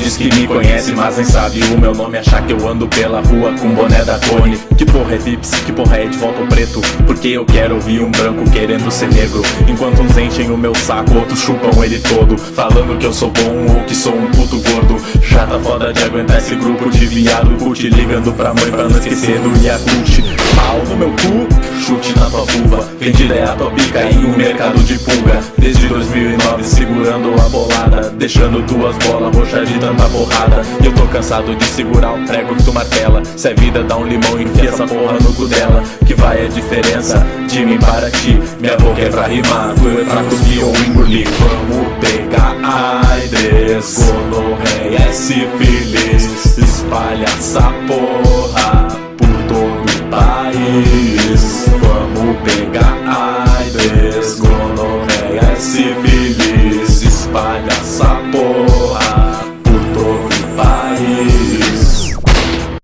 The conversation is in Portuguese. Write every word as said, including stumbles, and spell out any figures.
diz que me conhece, mas nem sabe o meu nome. Achar que eu ando pela rua com boné da Cone. Que porra é Vips, que porra é de volta ao preto? Porque eu quero ouvir um branco querendo ser negro. Enquanto uns enchem o meu saco, outros chupam ele todo, falando que eu sou bom ou que sou um puto gordo. Já tá foda de aguentar esse grupo de viado cult, ligando pra mãe pra não esquecer do Yakult. Pau no meu cu, chute na tua vulva, vendida é a tua pica em um mercado de pulga. Desde dois mil e nove segurando a bolada, deixando tuas bolas roxas de tanta porrada. E eu tô cansado de segurar o prego que tu martela. Se a vida dá um limão, enfia essa porra no cu dela. Que vai a diferença de mim para ti. Minha boca é pra rimar, tu é pra cuspir ou engolir. Vamos pegar AIDS, gonorreia, sífilis, espalha essa porra.